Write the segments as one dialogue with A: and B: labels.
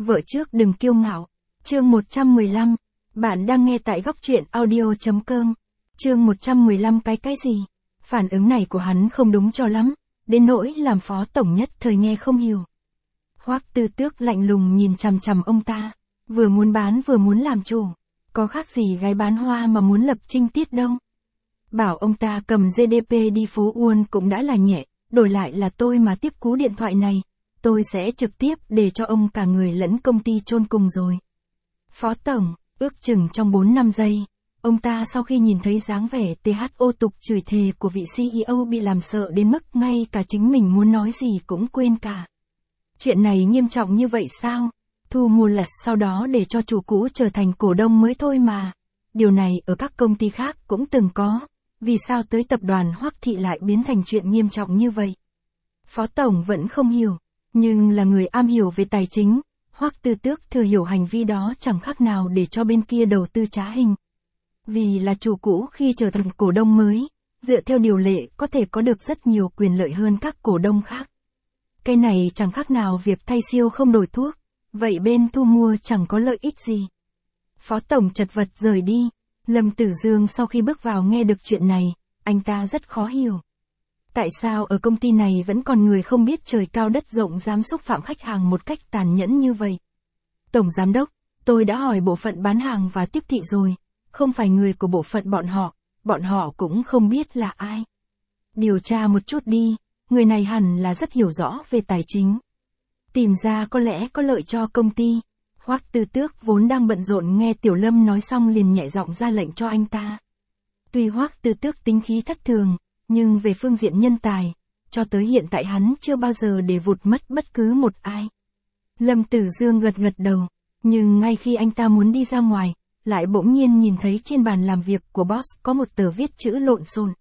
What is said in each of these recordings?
A: Vợ trước đừng kiêu ngạo. Chương 115. Bạn đang nghe tại góc truyện audio.com. Chương 115 cái gì? Phản ứng này của hắn không đúng cho lắm, đến nỗi làm phó tổng nhất thời nghe không hiểu. Hoắc Tư Tước lạnh lùng nhìn chằm chằm ông ta, vừa muốn bán vừa muốn làm chủ, có khác gì gái bán hoa mà muốn lập trinh tiết đâu. Bảo ông ta cầm GDP đi phố Uôn cũng đã là nhẹ, đổi lại là tôi mà tiếp cú điện thoại này, tôi sẽ trực tiếp để cho ông cả người lẫn công ty chôn cùng rồi. Phó tổng, ước chừng trong 4-5 giây, ông ta sau khi nhìn thấy dáng vẻ THO tục chửi thề của vị CEO bị làm sợ đến mức ngay cả chính mình muốn nói gì cũng quên cả. Chuyện này nghiêm trọng như vậy sao? Thu mua lật sau đó để cho chủ cũ trở thành cổ đông mới thôi mà. Điều này ở các công ty khác cũng từng có. Vì sao tới tập đoàn Hoắc Thị lại biến thành chuyện nghiêm trọng như vậy? Phó tổng vẫn không hiểu, nhưng là người am hiểu về tài chính, Hoắc Tư Tước thừa hiểu hành vi đó chẳng khác nào để cho bên kia đầu tư trá hình. Vì là chủ cũ khi trở thành cổ đông mới, dựa theo điều lệ có thể có được rất nhiều quyền lợi hơn các cổ đông khác. Cái này chẳng khác nào việc thay siêu không đổi thuốc, vậy bên thu mua chẳng có lợi ích gì. Phó tổng chật vật rời đi. Lâm Tử Dương sau khi bước vào nghe được chuyện này, anh ta rất khó hiểu. Tại sao ở công ty này vẫn còn người không biết trời cao đất rộng dám xúc phạm khách hàng một cách tàn nhẫn như vậy? Tổng giám đốc, tôi đã hỏi bộ phận bán hàng và tiếp thị rồi, không phải người của bộ phận bọn họ cũng không biết là ai. Điều tra một chút đi, người này hẳn là rất hiểu rõ về tài chính. Tìm ra có lẽ có lợi cho công ty. Hoắc Tư Tước vốn đang bận rộn nghe Tiểu Lâm nói xong liền nhẹ giọng ra lệnh cho anh ta. Tuy Hoắc Tư Tước tính khí thất thường, nhưng về phương diện nhân tài, cho tới hiện tại hắn chưa bao giờ để vụt mất bất cứ một ai. Lâm Tử Dương gật đầu, nhưng ngay khi anh ta muốn đi ra ngoài, lại bỗng nhiên nhìn thấy trên bàn làm việc của boss có một tờ viết chữ lộn xộn.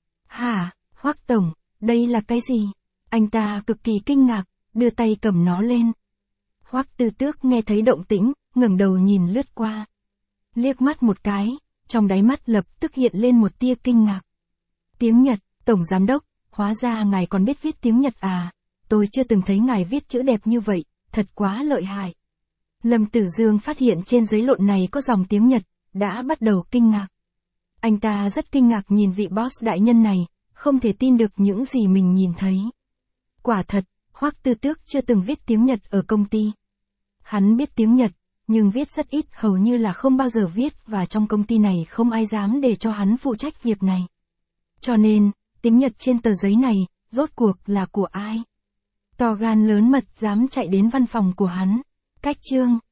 A: Hả, Hoắc tổng, đây là cái gì? Anh ta cực kỳ kinh ngạc, đưa tay cầm nó lên. Hoắc Tư Tước nghe thấy động tĩnh, ngẩng đầu nhìn lướt qua. Liếc mắt một cái, trong đáy mắt lập tức hiện lên một tia kinh ngạc. Tiếng Nhật, tổng giám đốc, hóa ra ngài còn biết viết tiếng Nhật à? Tôi chưa từng thấy ngài viết chữ đẹp như vậy, thật quá lợi hại. Lâm Tử Dương phát hiện trên giấy lộn này có dòng tiếng Nhật, đã bắt đầu kinh ngạc. Anh ta rất kinh ngạc nhìn vị boss đại nhân này, không thể tin được những gì mình nhìn thấy. Quả thật, Hoắc Tư Tước chưa từng viết tiếng Nhật ở công ty. Hắn biết tiếng Nhật, nhưng viết rất ít, hầu như là không bao giờ viết, và trong công ty này không ai dám để cho hắn phụ trách việc này. Cho nên, tiếng Nhật trên tờ giấy này, rốt cuộc là của ai? To gan lớn mật dám chạy đến văn phòng của hắn. Cách chương,